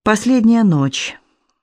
Последняя ночь.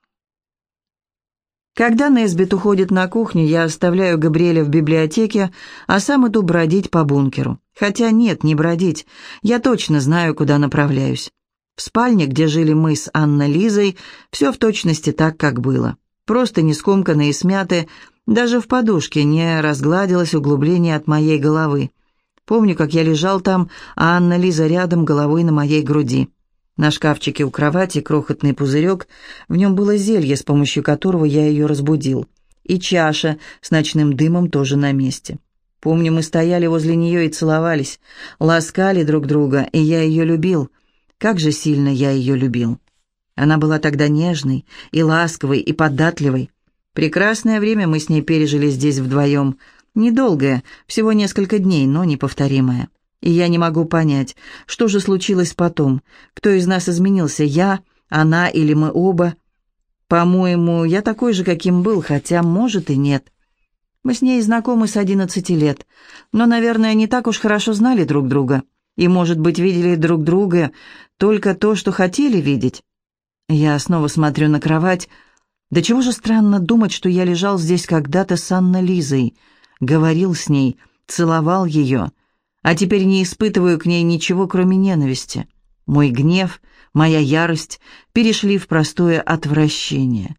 Когда Несбит уходит на кухню, я оставляю Габриэля в библиотеке, а сам иду бродить по бункеру. Хотя нет, не бродить. Я точно знаю, куда направляюсь. В спальне, где жили мы с Анной-Лизой, все в точности так, как было. Просто не скомканные и смяты, даже в подушке не разгладилось углубление от моей головы. Помню, как я лежал там, а Анна-Лиза рядом, головой на моей груди. На шкафчике у кровати крохотный пузырек, в нем было зелье, с помощью которого я ее разбудил. И чаша с ночным дымом тоже на месте. Помню, мы стояли возле нее и целовались, ласкали друг друга, и я ее любил. Как же сильно я ее любил. Она была тогда нежной и ласковой и податливой. Прекрасное время мы с ней пережили здесь вдвоем. Недолгое, всего несколько дней, но неповторимое. И я не могу понять, что же случилось потом, кто из нас изменился, я, она или мы оба. По-моему, я такой же, каким был, хотя, может, и нет. Мы с ней знакомы с 11 лет, но, наверное, не так уж хорошо знали друг друга. И, может быть, видели друг друга только то, что хотели видеть. Я снова смотрю на кровать. Да чего же странно думать, что я лежал здесь когда-то с Анной-Лизой, говорил с ней, целовал ее, а теперь не испытываю к ней ничего, кроме ненависти. Мой гнев, моя ярость перешли в простое отвращение.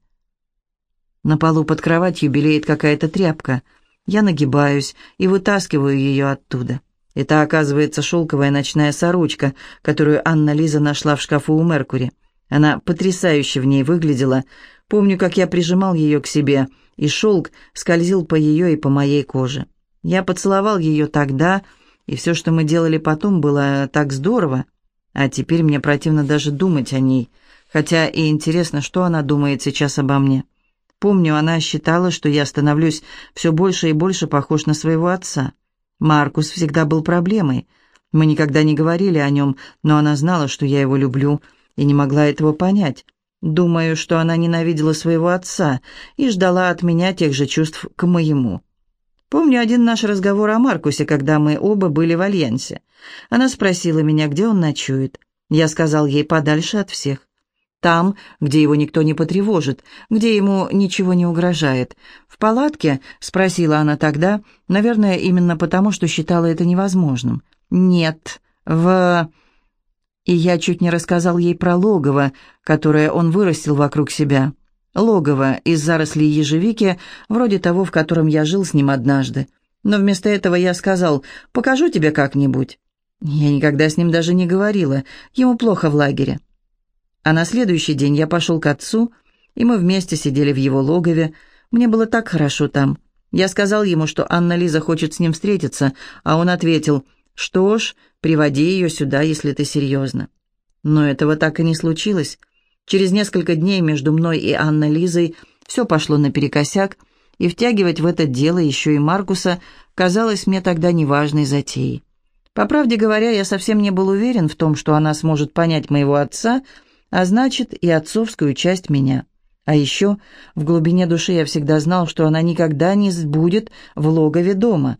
На полу под кроватью белеет какая-то тряпка. Я нагибаюсь и вытаскиваю ее оттуда. Это, оказывается, шелковая ночная сорочка, которую Анна-Лиза нашла в шкафу у Меркури. Она потрясающе в ней выглядела. Помню, как я прижимал ее к себе, и шелк скользил по ее и по моей коже. Я поцеловал ее тогда, и все, что мы делали потом, было так здорово. А теперь мне противно даже думать о ней, хотя и интересно, что она думает сейчас обо мне. Помню, она считала, что я становлюсь все больше и больше похож на своего отца. Маркус всегда был проблемой. Мы никогда не говорили о нем, но она знала, что я его люблю, и не могла этого понять. Думаю, что она ненавидела своего отца и ждала от меня тех же чувств к моему. Помню один наш разговор о Маркусе, когда мы оба были в Альянсе. Она спросила меня, где он ночует. Я сказал ей подальше от всех. Там, где его никто не потревожит, где ему ничего не угрожает. В палатке, спросила она тогда, наверное, именно потому, что считала это невозможным. Нет, И я чуть не рассказал ей про логово, которое он вырастил вокруг себя. Логово из зарослей ежевики, вроде того, в котором я жил с ним однажды. Но вместо этого я сказал: «Покажу тебе как-нибудь». Я никогда с ним даже не говорила, ему плохо в лагере. А на следующий день я пошел к отцу, и мы вместе сидели в его логове. Мне было так хорошо там. Я сказал ему, что Анна-Лиза хочет с ним встретиться, а он ответил: «Что ж, приводи ее сюда, если ты серьезно». Но этого так и не случилось. Через несколько дней между мной и Анной-Лизой все пошло наперекосяк, и втягивать в это дело еще и Маркуса казалось мне тогда неважной затеей. По правде говоря, я совсем не был уверен в том, что она сможет понять моего отца, а значит и отцовскую часть меня. А еще в глубине души я всегда знал, что она никогда не будет в логове дома.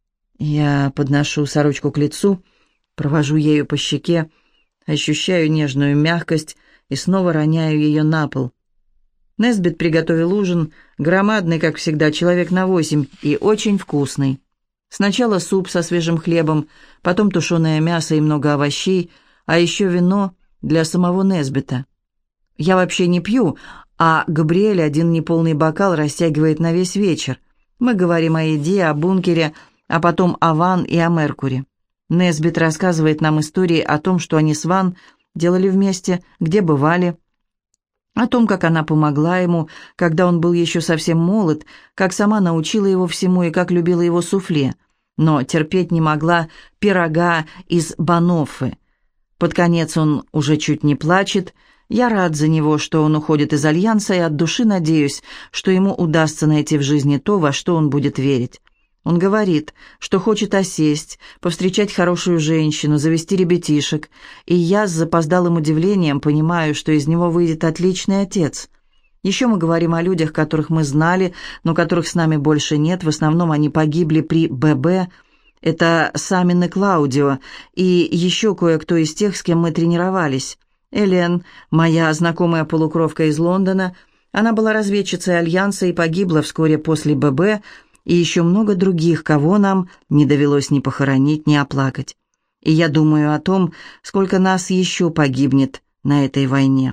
Я подношу сорочку к лицу, провожу ею по щеке, ощущаю нежную мягкость и снова роняю ее на пол. Несбит приготовил ужин, громадный, как всегда, человек на 8, и очень вкусный. Сначала суп со свежим хлебом, потом тушеное мясо и много овощей, а еще вино для самого Несбита. Я вообще не пью, а Габриэль один неполный бокал растягивает на весь вечер. Мы говорим о еде, о бункере, а потом о Ван и о Меркури. Несбит рассказывает нам истории о том, что они с Ван делали вместе, где бывали, о том, как она помогла ему, когда он был еще совсем молод, как сама научила его всему и как любила его суфле, но терпеть не могла пирога из баноффы. Под конец он уже чуть не плачет. Я рад за него, что он уходит из Альянса, и от души надеюсь, что ему удастся найти в жизни то, во что он будет верить. Он говорит, что хочет осесть, повстречать хорошую женщину, завести ребятишек, и я с запоздалым удивлением понимаю, что из него выйдет отличный отец. Еще мы говорим о людях, которых мы знали, но которых с нами больше нет, в основном они погибли при ББ. Это Самин и Клаудио, и еще кое-кто из тех, с кем мы тренировались. Элен, моя знакомая полукровка из Лондона, она была разведчицей Альянса и погибла вскоре после ББ, и еще много других, кого нам не довелось ни похоронить, ни оплакать. И я думаю о том, сколько нас еще погибнет на этой войне.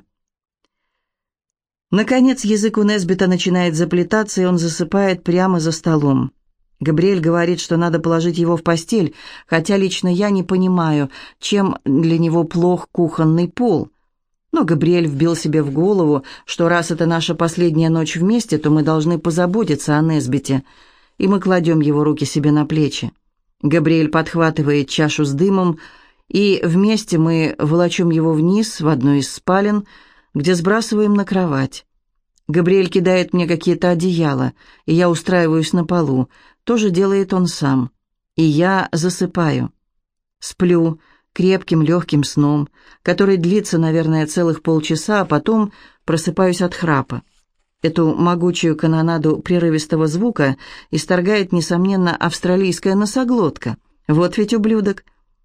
Наконец язык у Несбита начинает заплетаться, и он засыпает прямо за столом. Габриэль говорит, что надо положить его в постель, хотя лично я не понимаю, чем для него плох кухонный пол. Но Габриэль вбил себе в голову, что раз это наша последняя ночь вместе, то мы должны позаботиться о Несбите, и мы кладем его руки себе на плечи. Габриэль подхватывает чашу с дымом, и вместе мы волочем его вниз в одну из спален, где сбрасываем на кровать. Габриэль кидает мне какие-то одеяла, и я устраиваюсь на полу. То же делает он сам. И я засыпаю. Сплю крепким легким сном, который длится, наверное, целых полчаса, а потом просыпаюсь от храпа. Эту могучую канонаду прерывистого звука исторгает, несомненно, австралийская носоглотка. Вот ведь ублюдок.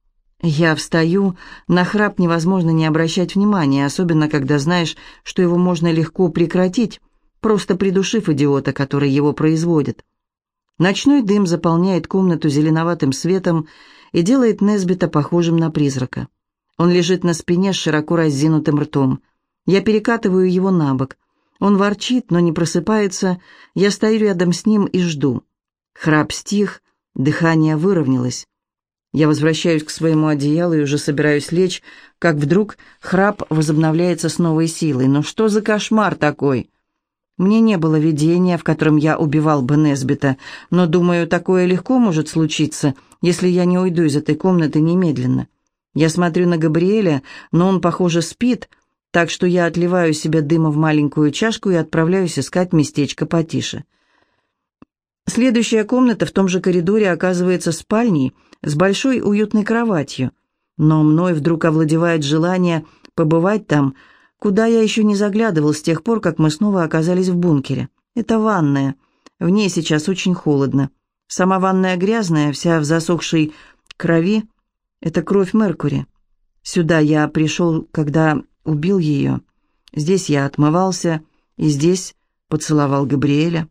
Я встаю, на храп невозможно не обращать внимания, особенно когда знаешь, что его можно легко прекратить, просто придушив идиота, который его производит. Ночной дым заполняет комнату зеленоватым светом и делает Несбита похожим на призрака. Он лежит на спине с широко разинутым ртом. Я перекатываю его на бок. Он ворчит, но не просыпается. Я стою рядом с ним и жду. Храп стих, дыхание выровнялось. Я возвращаюсь к своему одеялу и уже собираюсь лечь, как вдруг храп возобновляется с новой силой. Но что за кошмар такой? Мне не было видения, в котором я убивал бы Несбита, но, думаю, такое легко может случиться, если я не уйду из этой комнаты немедленно. Я смотрю на Габриэля, но он, похоже, спит, так что я отливаю себе дыма в маленькую чашку и отправляюсь искать местечко потише. Следующая комната в том же коридоре оказывается спальней с большой уютной кроватью, но мной вдруг овладевает желание побывать там, куда я еще не заглядывал с тех пор, как мы снова оказались в бункере. Это ванная. В ней сейчас очень холодно. Сама ванная грязная, вся в засохшей крови. Это кровь Меркури. Сюда я пришел, когда убил ее. Здесь я отмывался, и здесь поцеловал Габриэля.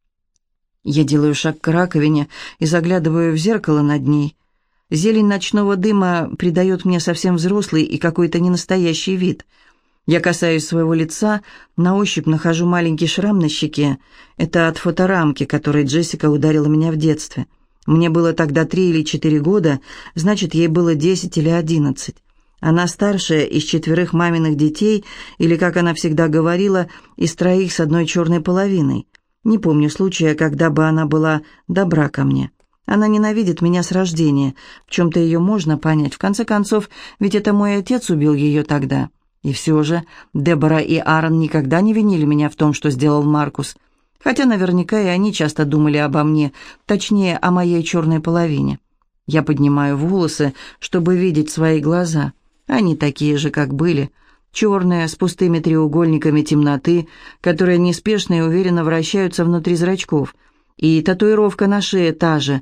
Я делаю шаг к раковине и заглядываю в зеркало над ней. Зелень ночного дыма придает мне совсем взрослый и какой-то ненастоящий вид. Я касаюсь своего лица, на ощупь нахожу маленький шрам на щеке. Это от фоторамки, которой Джессика ударила меня в детстве. Мне было тогда 3 или 4 года, значит, ей было 10 или 11. Она старшая из 4 маминых детей, или, как она всегда говорила, из 3 с одной черной половиной. Не помню случая, когда бы она была добра ко мне. Она ненавидит меня с рождения. В чем-то ее можно понять. В конце концов, ведь это мой отец убил ее тогда. И все же Дебора и Аарон никогда не винили меня в том, что сделал Маркус. Хотя наверняка и они часто думали обо мне, точнее, о моей черной половине. Я поднимаю волосы, чтобы видеть свои глаза. Они такие же, как были. Черные, с пустыми треугольниками темноты, которые неспешно и уверенно вращаются внутри зрачков. И татуировка на шее та же,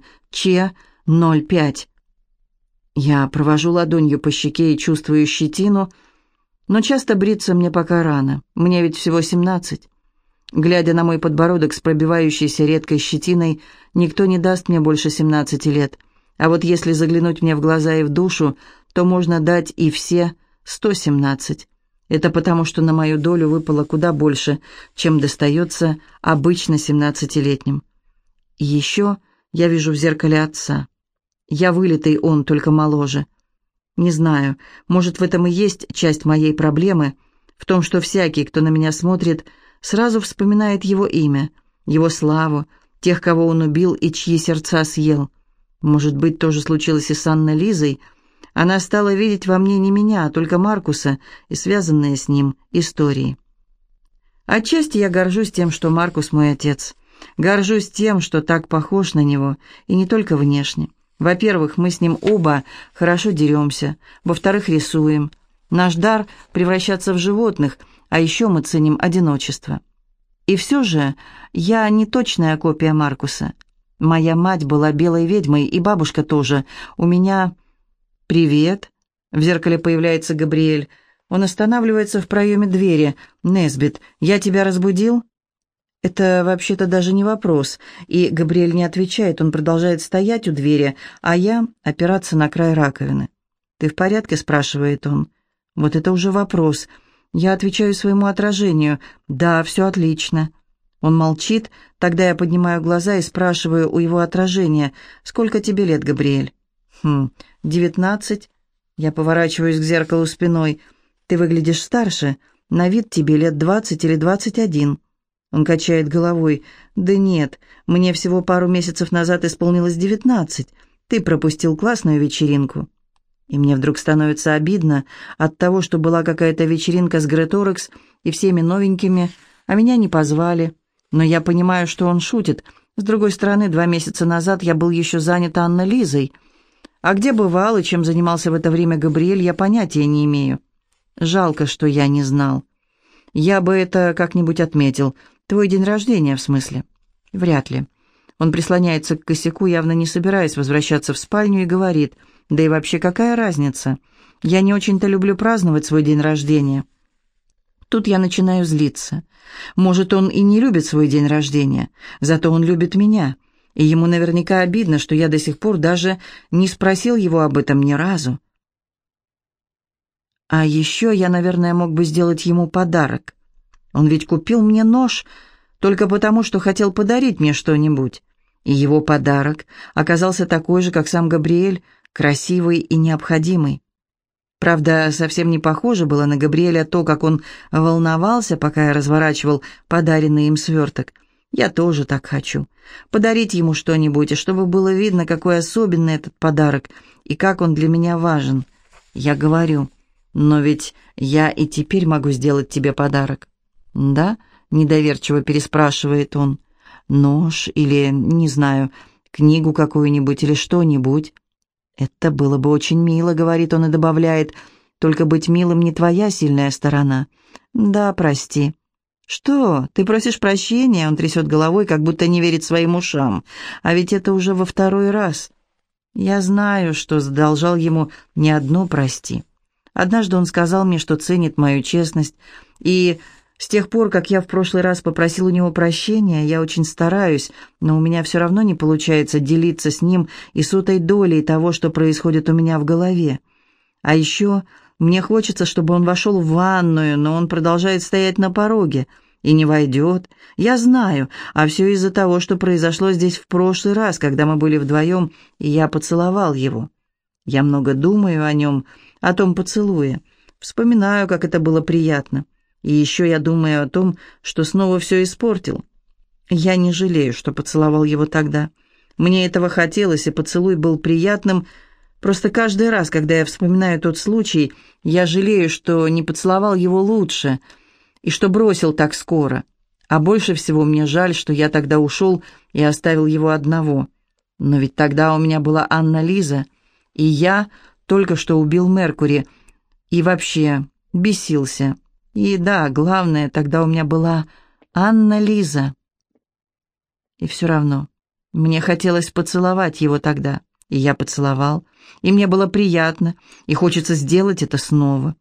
Ч-05. Я провожу ладонью по щеке и чувствую щетину, но часто бриться мне пока рано. Мне ведь всего 17. Глядя на мой подбородок с пробивающейся редкой щетиной, никто не даст мне больше 17 лет. А вот если заглянуть мне в глаза и в душу, то можно дать и все 117. Это потому, что на мою долю выпало куда больше, чем достается обычно 17-летним. И еще я вижу в зеркале отца. Я вылитый он, только моложе. Не знаю, может, в этом и есть часть моей проблемы, в том, что всякий, кто на меня смотрит, сразу вспоминает его имя, его славу, тех, кого он убил и чьи сердца съел. Может быть, то же случилось и с Анной Лизой. Она стала видеть во мне не меня, а только Маркуса и связанные с ним истории. Отчасти я горжусь тем, что Маркус мой отец. Горжусь тем, что так похож на него, и не только внешне. Во-первых, мы с ним оба хорошо деремся. Во-вторых, рисуем. Наш дар — превращаться в животных, а еще мы ценим одиночество. И все же я не точная копия Маркуса. Моя мать была белой ведьмой, и бабушка тоже. У меня... «Привет!» — в зеркале появляется Габриэль. Он останавливается в проеме двери. «Несбит, я тебя разбудил?» Это вообще-то даже не вопрос. И Габриэль не отвечает, он продолжает стоять у двери, а я опираться на край раковины. «Ты в порядке?» — спрашивает он. Вот это уже вопрос. Я отвечаю своему отражению. «Да, все отлично». Он молчит, тогда я поднимаю глаза и спрашиваю у его отражения: «Сколько тебе лет, Габриэль?» 19. Я поворачиваюсь к зеркалу спиной. «Ты выглядишь старше. На вид тебе лет 20 или 21». Он качает головой. «Да нет, мне всего пару месяцев назад исполнилось 19. Ты пропустил классную вечеринку». И мне вдруг становится обидно от того, что была какая-то вечеринка с Греторекс и всеми новенькими, а меня не позвали. Но я понимаю, что он шутит. С другой стороны, 2 месяца назад я был еще занят Анна-Лизой. А где бывал и чем занимался в это время Габриэль, я понятия не имею. Жалко, что я не знал. Я бы это как-нибудь отметил. Твой день рождения, в смысле? Вряд ли. Он прислоняется к косяку, явно не собираясь возвращаться в спальню, и говорит: «Да и вообще, какая разница? Я не очень-то люблю праздновать свой день рождения». Тут я начинаю злиться. Может, он и не любит свой день рождения, зато он любит меня, и ему наверняка обидно, что я до сих пор даже не спросил его об этом ни разу. А еще я, наверное, мог бы сделать ему подарок. Он ведь купил мне нож только потому, что хотел подарить мне что-нибудь. И его подарок оказался такой же, как сам Габриэль, красивый и необходимый. Правда, совсем не похоже было на Габриэля то, как он волновался, пока я разворачивал подаренный им сверток. Я тоже так хочу. Подарить ему что-нибудь, и чтобы было видно, какой особенный этот подарок, и как он для меня важен. Я говорю: «Но ведь я и теперь могу сделать тебе подарок». «Да?» — недоверчиво переспрашивает он. «Нож или, не знаю, книгу какую-нибудь или что-нибудь». «Это было бы очень мило», — говорит он и добавляет: «только быть милым не твоя сильная сторона». «Да, прости». «Что? Ты просишь прощения?» Он трясет головой, как будто не верит своим ушам. «А ведь это уже во 2-й раз». Я знаю, что задолжал ему не одно «прости». Однажды он сказал мне, что ценит мою честность, и с тех пор, как я в прошлый раз попросил у него прощения, я очень стараюсь, но у меня все равно не получается делиться с ним и сотой долей того, что происходит у меня в голове. А еще мне хочется, чтобы он вошел в ванную, но он продолжает стоять на пороге и не войдет. Я знаю, а все из-за того, что произошло здесь в прошлый раз, когда мы были вдвоем, и я поцеловал его. Я много думаю о нем, о том поцелуе, вспоминаю, как это было приятно. И еще я думаю о том, что снова все испортил. Я не жалею, что поцеловал его тогда. Мне этого хотелось, и поцелуй был приятным. Просто каждый раз, когда я вспоминаю тот случай, я жалею, что не поцеловал его лучше и что бросил так скоро. А больше всего мне жаль, что я тогда ушел и оставил его одного. Но ведь тогда у меня была Анна-Лиза, и я только что убил Меркури, и вообще бесился. И да, главное, тогда у меня была Анна-Лиза. И все равно мне хотелось поцеловать его тогда, и я поцеловал, и мне было приятно, и хочется сделать это снова.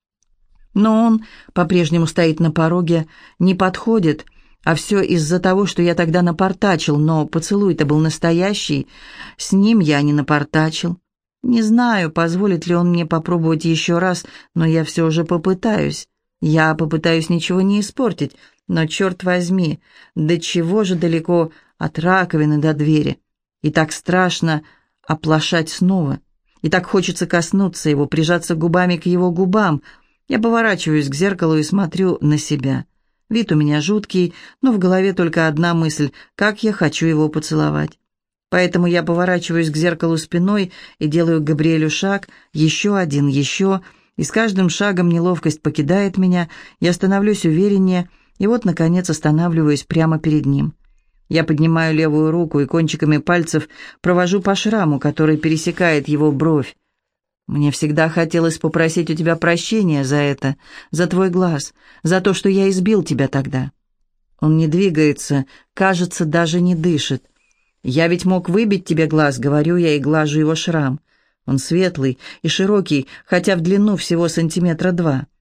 Но он по-прежнему стоит на пороге, не подходит, а все из-за того, что я тогда напортачил, но поцелуй-то был настоящий, с ним я не напортачил. Не знаю, позволит ли он мне попробовать еще раз, но я все же попытаюсь. Я попытаюсь ничего не испортить, но, черт возьми, до чего же далеко от раковины до двери. И так страшно оплошать снова. И так хочется коснуться его, прижаться губами к его губам. Я поворачиваюсь к зеркалу и смотрю на себя. Вид у меня жуткий, но в голове только одна мысль: как я хочу его поцеловать. Поэтому я поворачиваюсь к зеркалу спиной и делаю к Габриэлю шаг, еще один, еще. И с каждым шагом неловкость покидает меня, я становлюсь увереннее, и вот, наконец, останавливаюсь прямо перед ним. Я поднимаю левую руку и кончиками пальцев провожу по шраму, который пересекает его бровь. Мне всегда хотелось попросить у тебя прощения за это, за твой глаз, за то, что я избил тебя тогда. Он не двигается, кажется, даже не дышит. Я ведь мог выбить тебе глаз, говорю я и глажу его шрам. Он светлый и широкий, хотя в длину всего 2 сантиметра.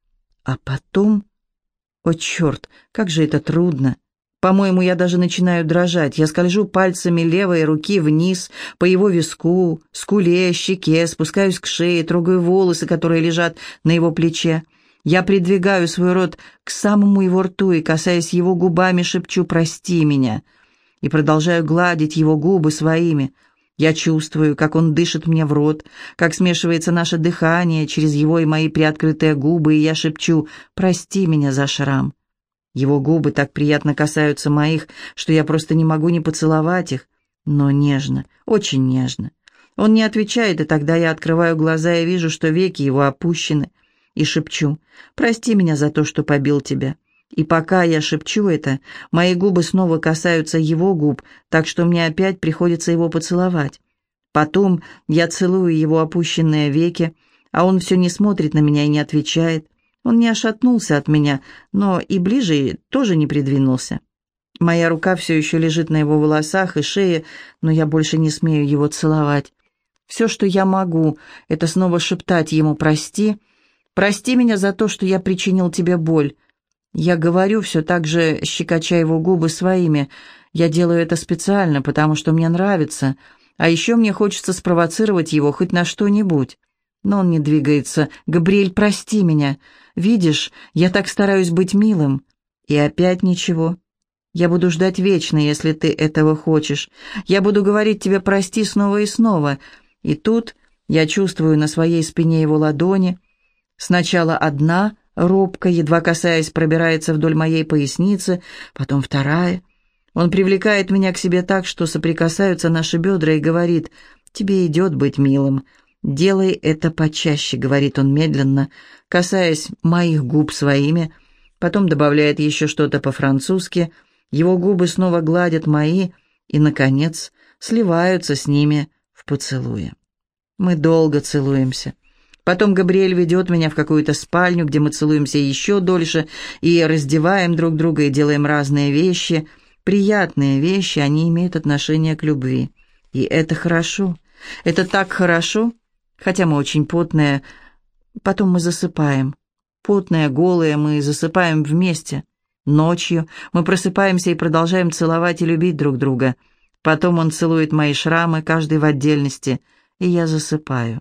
А потом... О, черт, как же это трудно! По-моему, я даже начинаю дрожать. Я скольжу пальцами левой руки вниз, по его виску, скуле, щеке, спускаюсь к шее, трогаю волосы, которые лежат на его плече. Я придвигаю свой рот к самому его рту и, касаясь его губами, шепчу «Прости меня» и продолжаю гладить его губы своими. Я чувствую, как он дышит мне в рот, как смешивается наше дыхание через его и мои приоткрытые губы, и я шепчу «Прости меня за шрам». Его губы так приятно касаются моих, что я просто не могу не поцеловать их, но нежно, очень нежно. Он не отвечает, и тогда я открываю глаза и вижу, что веки его опущены, и шепчу «Прости меня за то, что побил тебя». И пока я шепчу это, мои губы снова касаются его губ, так что мне опять приходится его поцеловать. Потом я целую его опущенные веки, а он все не смотрит на меня и не отвечает. Он не отшатнулся от меня, но и ближе тоже не придвинулся. Моя рука все еще лежит на его волосах и шее, но я больше не смею его целовать. Все, что я могу, это снова шептать ему «Прости, прости меня за то, что я причинил тебе боль». Я говорю, все так же щекоча его губы своими. Я делаю это специально, потому что мне нравится, а еще мне хочется спровоцировать его хоть на что-нибудь. Но он не двигается. «Габриэль, прости меня. Видишь, я так стараюсь быть милым». И опять ничего. «Я буду ждать вечно, если ты этого хочешь. Я буду говорить тебе прости снова и снова». И тут я чувствую на своей спине его ладони. Сначала одна, робко, едва касаясь, пробирается вдоль моей поясницы, потом вторая. Он привлекает меня к себе так, что соприкасаются наши бедра и говорит «Тебе идет быть милым». «Делай это почаще», — говорит он медленно, касаясь моих губ своими, потом добавляет еще что-то по-французски, его губы снова гладят мои и, наконец, сливаются с ними в поцелуе. Мы долго целуемся. Потом Габриэль ведет меня в какую-то спальню, где мы целуемся еще дольше и раздеваем друг друга и делаем разные вещи. Приятные вещи, они имеют отношение к любви. И это хорошо. Это так хорошо. Хотя мы очень потные, потом мы засыпаем. Потные, голые, мы засыпаем вместе. Ночью мы просыпаемся и продолжаем целовать и любить друг друга. Потом он целует мои шрамы, каждый в отдельности, и я засыпаю.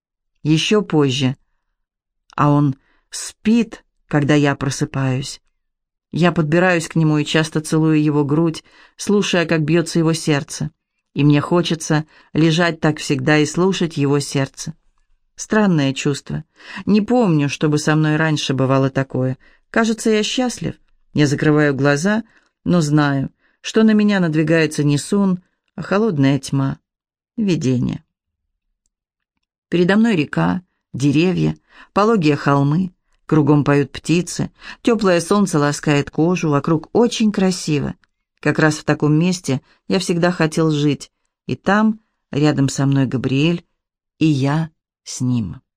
Еще позже. А он спит, когда я просыпаюсь. Я подбираюсь к нему и часто целую его грудь, слушая, как бьется его сердце. И мне хочется лежать так всегда и слушать его сердце. Странное чувство. Не помню, чтобы со мной раньше бывало такое. Кажется, я счастлив. Я закрываю глаза, но знаю, что на меня надвигается не сон, а холодная тьма. Видение. Передо мной река, деревья, пологие холмы. Кругом поют птицы. Теплое солнце ласкает кожу. Вокруг очень красиво. Как раз в таком месте я всегда хотел жить. И там, рядом со мной Габриэль, и я с ним.